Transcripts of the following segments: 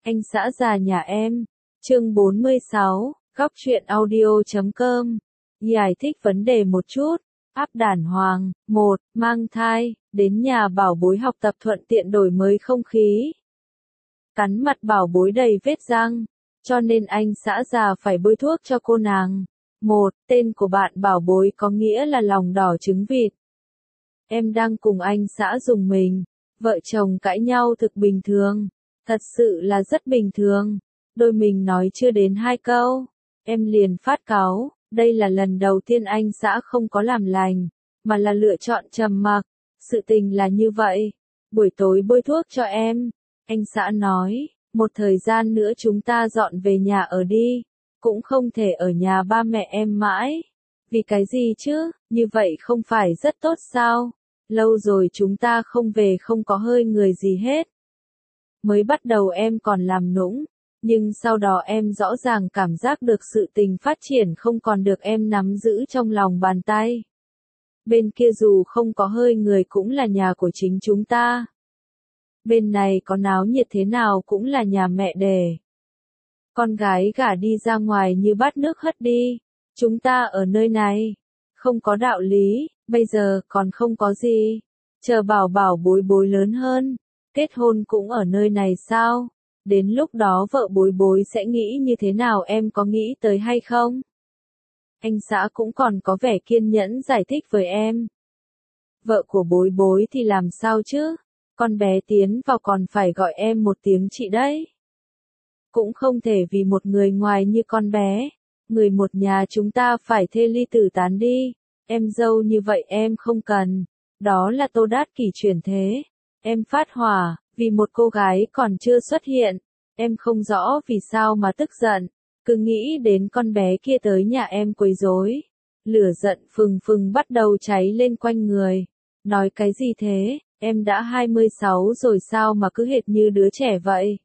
Anh xã già nhà em. Chương 46, góc truyện audio.com. Giải thích vấn đề một chút. Áp đản hoàng. 1. Mang thai, đến nhà bảo bối học tập thuận tiện đổi mới không khí. Cắn mặt bảo bối đầy vết răng, cho nên anh xã già phải bôi thuốc cho cô nàng. 1. Tên của bạn bảo bối có nghĩa là lòng đỏ trứng vịt. Em đang cùng anh xã dùng mình. Vợ chồng cãi nhau thực bình thường. Thật sự là rất bình thường. Đôi mình nói chưa đến 2 câu, em liền phát cáu. Đây là lần đầu tiên anh xã không có làm lành, mà là lựa chọn trầm mặc. Sự tình là như vậy. Buổi tối bôi thuốc cho em. Anh xã nói, một thời gian nữa chúng ta dọn về nhà ở đi. Cũng không thể ở nhà ba mẹ em mãi. Vì cái gì chứ, như vậy không phải rất tốt sao? Lâu rồi chúng ta không về không có hơi người gì hết. Mới bắt đầu em còn làm nũng, nhưng sau đó em rõ ràng cảm giác được sự tình phát triển không còn được em nắm giữ trong lòng bàn tay. Bên kia dù không có hơi người cũng là nhà của chính chúng ta. Bên này có náo nhiệt thế nào cũng là nhà mẹ đẻ. Con gái gả đi ra ngoài như bát nước hất đi. Chúng ta ở nơi này, không có đạo lý, bây giờ còn không có gì. Chờ bảo bảo bối bối lớn hơn, kết hôn cũng ở nơi này sao? Đến lúc đó vợ bối bối sẽ nghĩ như thế nào em có nghĩ tới hay không? Anh xã cũng còn có vẻ kiên nhẫn giải thích với em. Vợ của bối bối thì làm sao chứ? Con bé tiến vào còn phải gọi em một tiếng chị đấy. Cũng không thể vì một người ngoài như con bé. Người một nhà chúng ta phải thê ly tử tán đi. Em dâu như vậy em không cần. Đó là Tô Đát Kỷ chuyển thế. Em phát hỏa, vì một cô gái còn chưa xuất hiện. Em không rõ vì sao mà tức giận. Cứ nghĩ đến con bé kia tới nhà em quấy rối. Lửa giận phừng phừng bắt đầu cháy lên quanh người. Nói cái gì thế, em đã 26 rồi sao mà cứ hệt như đứa trẻ vậy?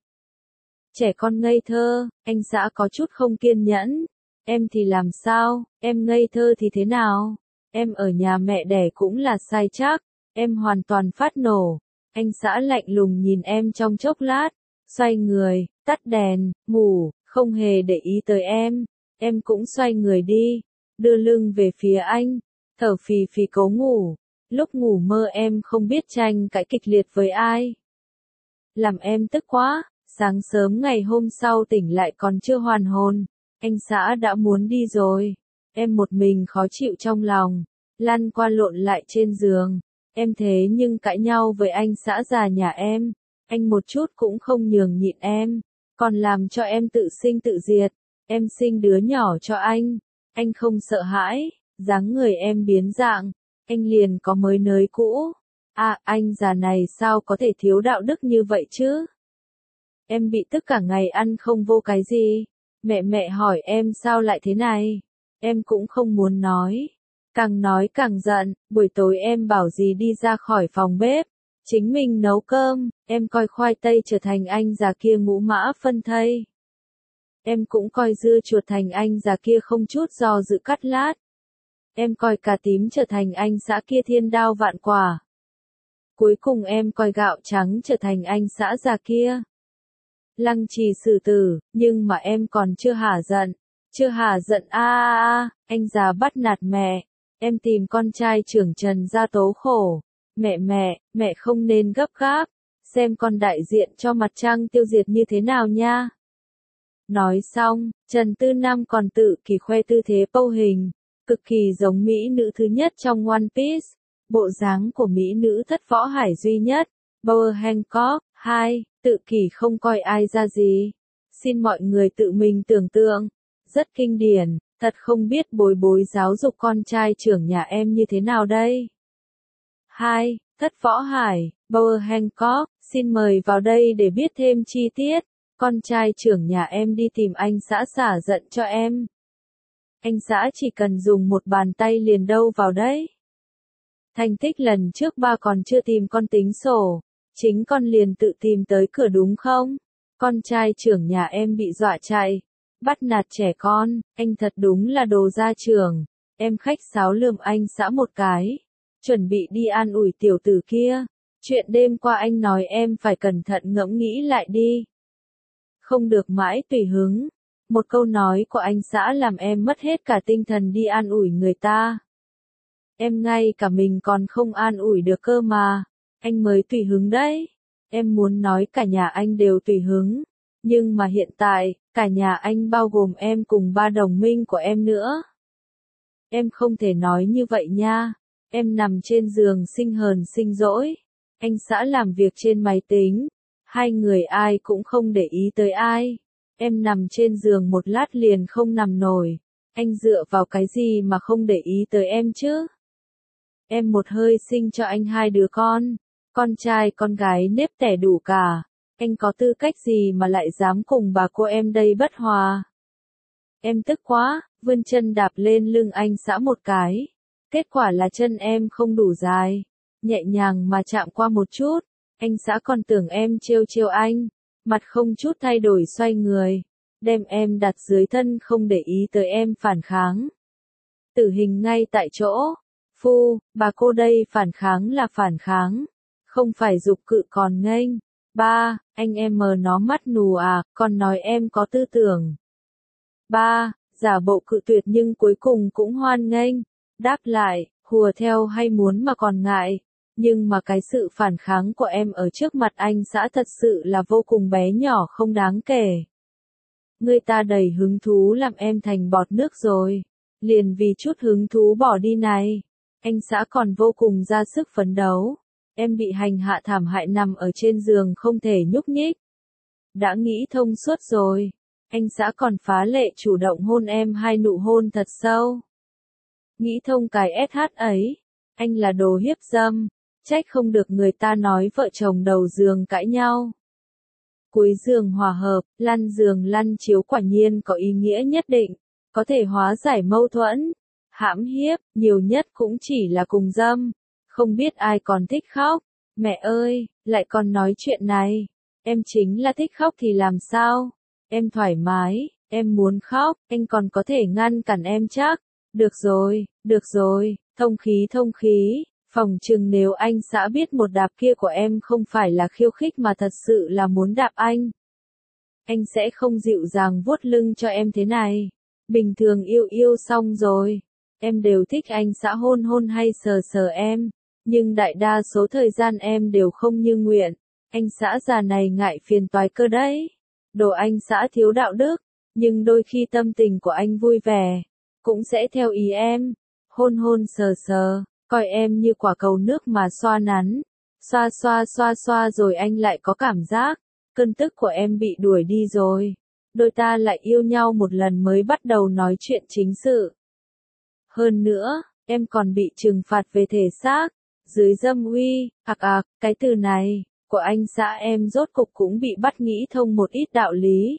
Trẻ con ngây thơ, anh xã có chút không kiên nhẫn. Em thì làm sao, em ngây thơ thì thế nào? Em ở nhà mẹ đẻ cũng là sai chắc, em hoàn toàn phát nổ. Anh xã lạnh lùng nhìn em trong chốc lát, xoay người, tắt đèn, ngủ, không hề để ý tới em. Em cũng xoay người đi, đưa lưng về phía anh, thở phì phì cố ngủ. Lúc ngủ mơ em không biết tranh cãi kịch liệt với ai. Làm em tức quá, sáng sớm ngày hôm sau tỉnh lại còn chưa hoàn hồn. Anh xã đã muốn đi rồi. Em một mình khó chịu trong lòng, lăn qua lộn lại trên giường. Em thế nhưng cãi nhau với anh xã già nhà em. Anh một chút cũng không nhường nhịn em, còn làm cho em tự sinh tự diệt. Em sinh đứa nhỏ cho anh không sợ hãi, dáng người em biến dạng, anh liền có mới nới cũ. À, anh già này sao có thể thiếu đạo đức như vậy chứ? Em bị tức cả ngày ăn không vô cái gì. Mẹ hỏi em sao lại thế này. Em cũng không muốn nói càng giận. Buổi tối em bảo gì đi ra khỏi phòng bếp, chính mình nấu cơm. Em coi khoai tây trở thành anh già kia ngũ mã phân thây. Em cũng coi dưa chuột thành anh già kia không chút do dự cắt lát. Em coi cà tím trở thành anh xã kia thiên đao vạn quả. Cuối cùng em coi gạo trắng trở thành anh xã già kia lăng trì xử tử. Nhưng mà em còn chưa hả giận. Anh già bắt nạt mẹ. Em tìm con trai trưởng Trần ra tố khổ. Mẹ không nên gấp gáp. Xem con đại diện cho mặt trăng tiêu diệt như thế nào nha. Nói xong, Trần Tư Nam còn tự kỳ khoe tư thế pâu hình, cực kỳ giống mỹ nữ thứ nhất trong One Piece. Bộ dáng của mỹ nữ thất võ hải duy nhất, Boa Hancock. 2. Tự kỷ không coi ai ra gì. Xin mọi người tự mình tưởng tượng. Rất kinh điển, thật không biết bối bối giáo dục con trai trưởng nhà em như thế nào đây. 2. Thất võ hải, Boa Hancock, xin mời vào đây để biết thêm chi tiết. Con trai trưởng nhà em đi tìm anh xã xả giận cho em. Anh xã chỉ cần dùng một bàn tay liền đâu vào đấy. Thành tích lần trước ba còn chưa tìm con tính sổ. Chính con liền tự tìm tới cửa đúng không? Con trai trưởng nhà em bị dọa chạy. Bắt nạt trẻ con, anh thật đúng là đồ gia trưởng. Em khách sáo lườm anh xã một cái. Chuẩn bị đi an ủi tiểu tử kia. Chuyện đêm qua anh nói em phải cẩn thận ngẫm nghĩ lại đi. không được mãi tùy hứng. Một câu nói của anh xã làm em mất hết cả tinh thần đi an ủi người ta. Em ngay cả mình còn không an ủi được cơ mà. Anh mới tùy hứng đấy. Em muốn nói cả nhà anh đều tùy hứng. Nhưng mà hiện tại, cả nhà anh bao gồm em cùng ba đồng minh của em nữa. Em không thể nói như vậy nha. Em nằm trên giường sinh hờn sinh dỗi. Anh xã làm việc trên máy tính. Hai người ai cũng không để ý tới ai. Em nằm trên giường một lát liền không nằm nổi. Anh dựa vào cái gì mà không để ý tới em chứ? Em một hơi sinh cho anh 2 đứa con trai con gái nếp tẻ đủ cả. Anh có tư cách gì mà lại dám cùng bà cô em đây bất hòa? Em tức quá, vươn chân đạp lên lưng anh xã một cái. Kết quả là chân em không đủ dài. Nhẹ nhàng mà chạm qua một chút. Anh xã còn tưởng em trêu trêu anh. Mặt không chút thay đổi xoay người. Đem em đặt dưới thân không để ý tới em phản kháng. Tử hình ngay tại chỗ. Phu, bà cô đây phản kháng là phản kháng. Không phải giục cự còn nghênh. Ba, anh em mờ nó mắt nù à, còn nói em có tư tưởng. Ba, giả bộ cự tuyệt nhưng cuối cùng cũng hoan nghênh. Đáp lại, hùa theo hay muốn mà còn ngại. Nhưng mà cái sự phản kháng của em ở trước mặt anh xã thật sự là vô cùng bé nhỏ không đáng kể. Người ta đầy hứng thú làm em thành bọt nước rồi. Liền vì chút hứng thú bỏ đi này. Anh xã còn vô cùng ra sức phấn đấu. Em bị hành hạ thảm hại nằm ở trên giường không thể nhúc nhích. Đã nghĩ thông suốt rồi. Anh xã còn phá lệ chủ động hôn em 2 nụ hôn thật sâu. Nghĩ thông cái SH ấy. Anh là đồ hiếp dâm. Trách không được người ta nói vợ chồng đầu giường cãi nhau. Cuối giường hòa hợp, lăn giường lăn chiếu quả nhiên có ý nghĩa nhất định. Có thể hóa giải mâu thuẫn. Hãm hiếp, nhiều nhất cũng chỉ là cùng dâm. Không biết ai còn thích khóc. Mẹ ơi, lại còn nói chuyện này. Em chính là thích khóc thì làm sao? Em thoải mái, em muốn khóc, anh còn có thể ngăn cản em chắc. Được rồi, thông khí. Phòng chừng nếu anh xã biết một đạp kia của em không phải là khiêu khích mà thật sự là muốn đạp anh sẽ không dịu dàng vuốt lưng cho em thế này. Bình thường yêu xong rồi. Em đều thích anh xã hôn hôn hay sờ sờ em. Nhưng đại đa số thời gian em đều không như nguyện. Anh xã già này ngại phiền toái cơ đấy. Đồ anh xã thiếu đạo đức. Nhưng đôi khi tâm tình của anh vui vẻ. Cũng sẽ theo ý em. Hôn hôn sờ sờ. Coi em như quả cầu nước mà xoa nắn. Xoa rồi anh lại có cảm giác. Cơn tức của em bị đuổi đi rồi. Đôi ta lại yêu nhau một lần mới bắt đầu nói chuyện chính sự. Hơn nữa, em còn bị trừng phạt về thể xác. Dưới dâm uy, cái từ này, của anh xã em rốt cục cũng bị bắt nghĩ thông một ít đạo lý.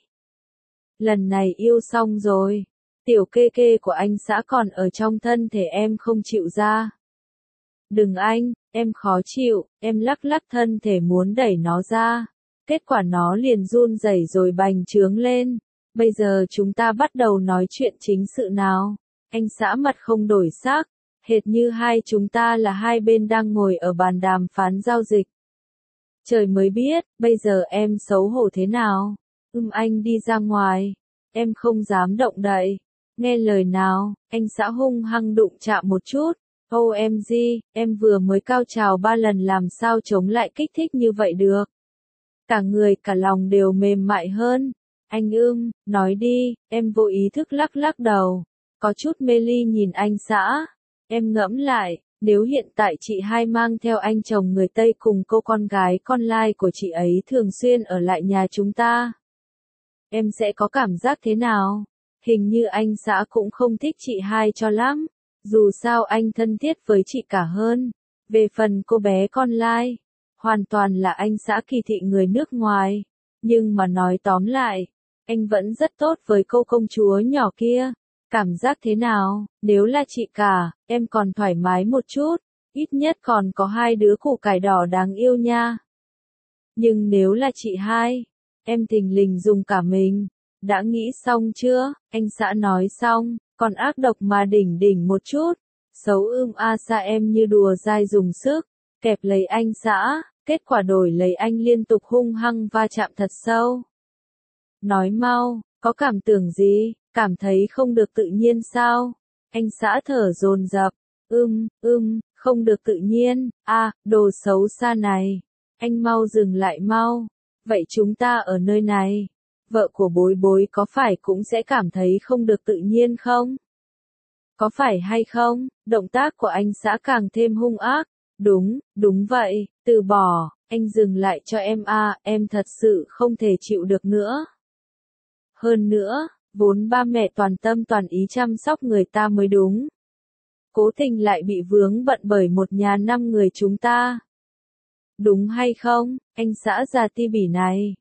Lần này yêu xong rồi. Tiểu kê kê của anh xã còn ở trong thân thể em không chịu ra. Đừng anh, em khó chịu, em lắc lắc thân thể muốn đẩy nó ra. Kết quả nó liền run rẩy rồi bành trướng lên. Bây giờ chúng ta bắt đầu nói chuyện chính sự nào. Anh xã mặt không đổi sắc. Hệt như hai chúng ta là hai bên đang ngồi ở bàn đàm phán giao dịch. Trời mới biết, bây giờ em xấu hổ thế nào. Anh đi ra ngoài. Em không dám động đậy. Nghe lời nào, anh xã hung hăng đụng chạm một chút. OMG, em vừa mới cao trào 3 lần làm sao chống lại kích thích như vậy được. Cả người cả lòng đều mềm mại hơn. Anh nói đi, em vô ý thức lắc lắc đầu. Có chút mê ly nhìn anh xã. Em ngẫm lại, nếu hiện tại chị hai mang theo anh chồng người Tây cùng cô con gái con lai của chị ấy thường xuyên ở lại nhà chúng ta. Em sẽ có cảm giác thế nào? Hình như anh xã cũng không thích chị hai cho lắm. Dù sao anh thân thiết với chị cả hơn. Về phần cô bé con lai, hoàn toàn là anh xã kỳ thị người nước ngoài. Nhưng mà nói tóm lại, anh vẫn rất tốt với cô công chúa nhỏ kia. Cảm giác thế nào, nếu là chị cả, em còn thoải mái một chút, ít nhất còn có 2 đứa củ cải đỏ đáng yêu nha. Nhưng nếu là chị hai, em thình lình dùng cả mình. Đã nghĩ xong chưa? Anh xã nói xong, còn ác độc mà đỉnh một chút. Xấu sa em như đùa dai dùng sức, kẹp lấy anh xã, kết quả đổi lấy anh liên tục hung hăng va chạm thật sâu. Nói mau, có cảm tưởng gì, cảm thấy không được tự nhiên sao? Anh xã thở dồn dập, không được tự nhiên, đồ xấu xa này. Anh mau dừng lại mau. Vậy chúng ta ở nơi này, vợ của Bối Bối có phải cũng sẽ cảm thấy không được tự nhiên không? Có phải hay không? Động tác của anh xã càng thêm hung ác. Đúng vậy, từ bỏ, anh dừng lại cho em em thật sự không thể chịu được nữa. Hơn nữa, vốn ba mẹ toàn tâm toàn ý chăm sóc người ta mới đúng. Cố tình lại bị vướng bận bởi một nhà 5 người chúng ta. Đúng hay không, anh xã già ti bỉ này?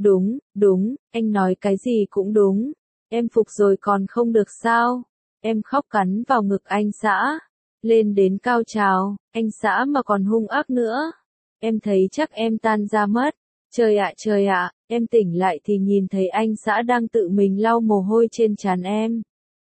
Đúng, anh nói cái gì cũng đúng. Em phục rồi còn không được sao? Em khóc cắn vào ngực anh xã. Lên đến cao trào, anh xã mà còn hung ác nữa. Em thấy chắc em tan ra mất. Trời ạ, em tỉnh lại thì nhìn thấy anh xã đang tự mình lau mồ hôi trên trán em.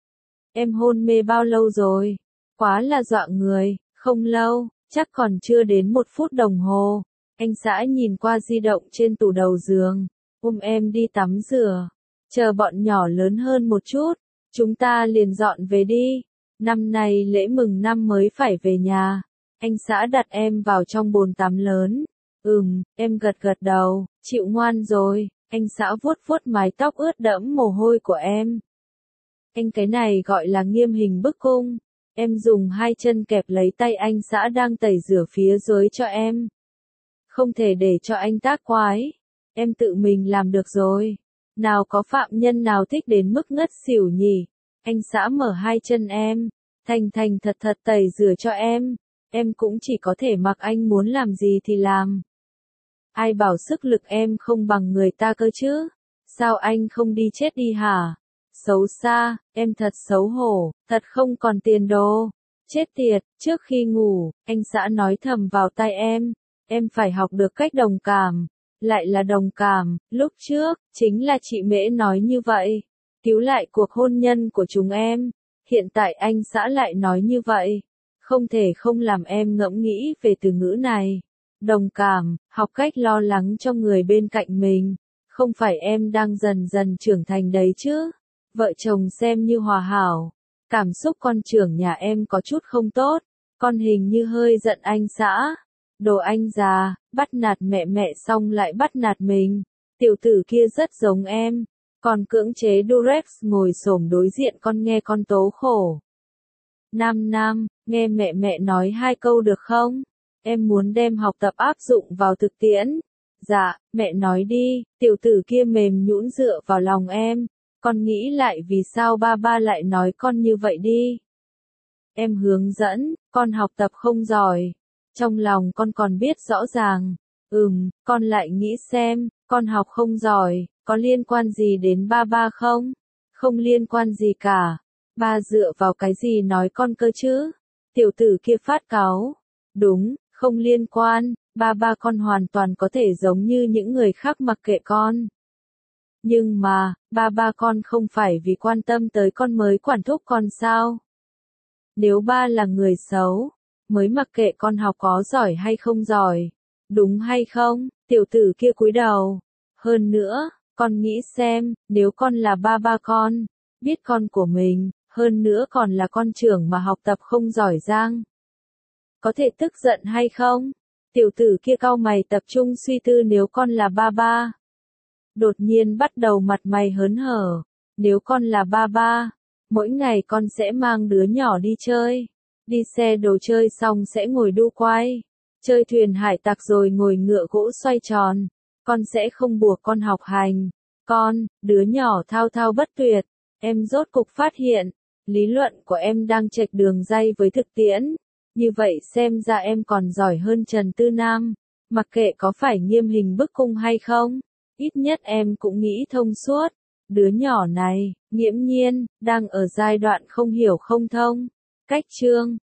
Em hôn mê bao lâu rồi? Quá là dọa người, không lâu, chắc còn chưa đến 1 phút đồng hồ. Anh xã nhìn qua di động trên tủ đầu giường, ôm em đi tắm rửa. Chờ bọn nhỏ lớn hơn một chút, chúng ta liền dọn về đi. Năm nay lễ mừng năm mới phải về nhà. Anh xã đặt em vào trong bồn tắm lớn. Em gật đầu, chịu ngoan rồi. Anh xã vuốt vuốt mái tóc ướt đẫm mồ hôi của em. Anh cái này gọi là nghiêm hình bức cung. Em dùng 2 chân kẹp lấy tay anh xã đang tẩy rửa phía dưới cho em. Không thể để cho anh tác quái. Em tự mình làm được rồi. Nào có phạm nhân nào thích đến mức ngất xỉu nhỉ? Anh xã mở 2 chân em. Thành thật tẩy rửa cho em. Em cũng chỉ có thể mặc anh muốn làm gì thì làm. Ai bảo sức lực em không bằng người ta cơ chứ? Sao anh không đi chết đi hả? Xấu xa, em thật xấu hổ, thật không còn tiền đồ. Chết tiệt, trước khi ngủ, anh xã nói thầm vào tai em phải học được cách đồng cảm. Lại là đồng cảm, lúc trước, chính là chị Mễ nói như vậy. Cứu lại cuộc hôn nhân của chúng em. Hiện tại anh xã lại nói như vậy. Không thể không làm em ngẫm nghĩ về từ ngữ này. Đồng cảm, học cách lo lắng cho người bên cạnh mình. Không phải em đang dần dần trưởng thành đấy chứ. Vợ chồng xem như hòa hảo. Cảm xúc con trưởng nhà em có chút không tốt. Con hình như hơi giận anh xã. Đồ anh già, bắt nạt mẹ xong lại bắt nạt mình. Tiểu tử kia rất giống em. Còn cưỡng chế Durex ngồi xổm đối diện con nghe con tố khổ. Nam, nghe mẹ nói 2 câu được không? Em muốn đem học tập áp dụng vào thực tiễn. Dạ, mẹ nói đi. Tiểu tử kia mềm nhũn dựa vào lòng em. Con nghĩ lại vì sao ba lại nói con như vậy đi. Em hướng dẫn, con học tập không giỏi. Trong lòng con còn biết rõ ràng. Con lại nghĩ xem, con học không giỏi, có liên quan gì đến ba không? Không liên quan gì cả. Ba dựa vào cái gì nói con cơ chứ? Tiểu tử kia phát cáu. Đúng, không liên quan, ba con hoàn toàn có thể giống như những người khác mặc kệ con. Nhưng mà, ba con không phải vì quan tâm tới con mới quản thúc con sao? Nếu ba là người xấu, mới mặc kệ con học có giỏi hay không giỏi. Đúng hay không? Tiểu tử kia cúi đầu. Hơn nữa, con nghĩ xem, nếu con là ba con, biết con của mình, hơn nữa còn là con trưởng mà học tập không giỏi giang. Có thể tức giận hay không? Tiểu tử kia cau mày tập trung suy tư nếu con là ba. Đột nhiên bắt đầu mặt mày hớn hở. Nếu con là ba, mỗi ngày con sẽ mang đứa nhỏ đi chơi. Đi xe đồ chơi xong sẽ ngồi đu quay. Chơi thuyền hải tặc rồi ngồi ngựa gỗ xoay tròn. Con sẽ không buộc con học hành. Đứa nhỏ thao thao bất tuyệt. Em rốt cục phát hiện, lý luận của em đang chệch đường ray với thực tiễn. Như vậy xem ra em còn giỏi hơn Trần Tư Nam. Mặc kệ có phải nghiêm hình bức cung hay không, ít nhất em cũng nghĩ thông suốt. Đứa nhỏ này, nghiễm nhiên, đang ở giai đoạn không hiểu không thông. Cách chương